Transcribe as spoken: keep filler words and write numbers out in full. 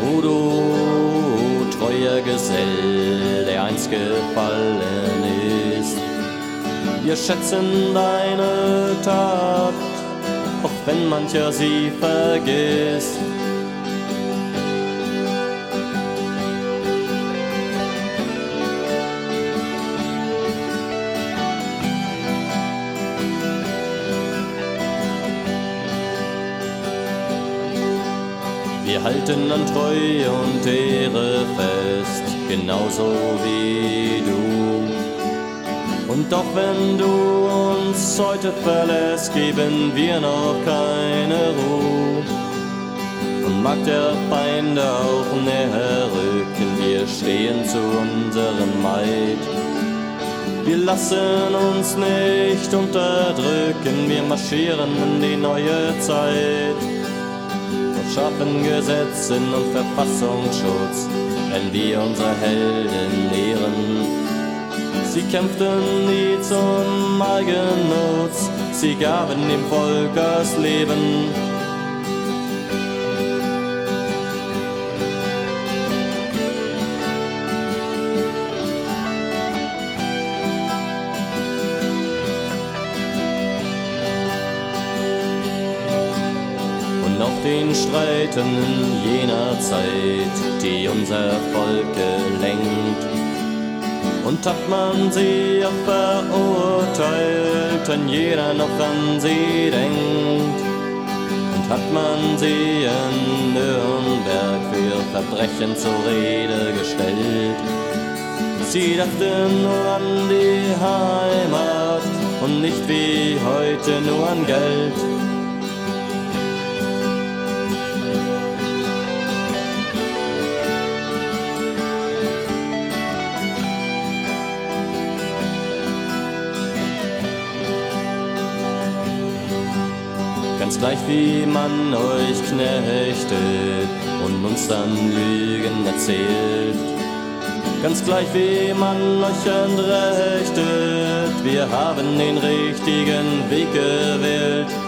O du treuer Gesell, der einst gefallen ist, wir schätzen deine Tat, auch wenn mancher sie vergisst. Wir halten an Treue und Ehre fest, genauso wie du. Und doch wenn du uns heute verlässt, geben wir noch keine Ruhe. Und mag der Feind auch näher rücken, wir stehen zu unserem Maid. Wir lassen uns nicht unterdrücken, wir marschieren in die neue Zeit. Schaffen Gesetzen und Verfassungsschutz, wenn wir unsere Helden ehren. Sie kämpften nie zum Eigennutz, sie gaben dem Volk das Leben. Auf den Streiten jener Zeit, die unser Volk gelenkt. Und hat man sie auch verurteilt, wenn jeder noch an sie denkt. Und hat man sie in Nürnberg für Verbrechen zur Rede gestellt. Sie dachten nur an die Heimat und nicht wie heute nur an Geld. Ganz gleich wie man euch knechtet und uns dann Lügen erzählt. Ganz gleich wie man euch entrechtet, wir haben den richtigen Weg gewählt.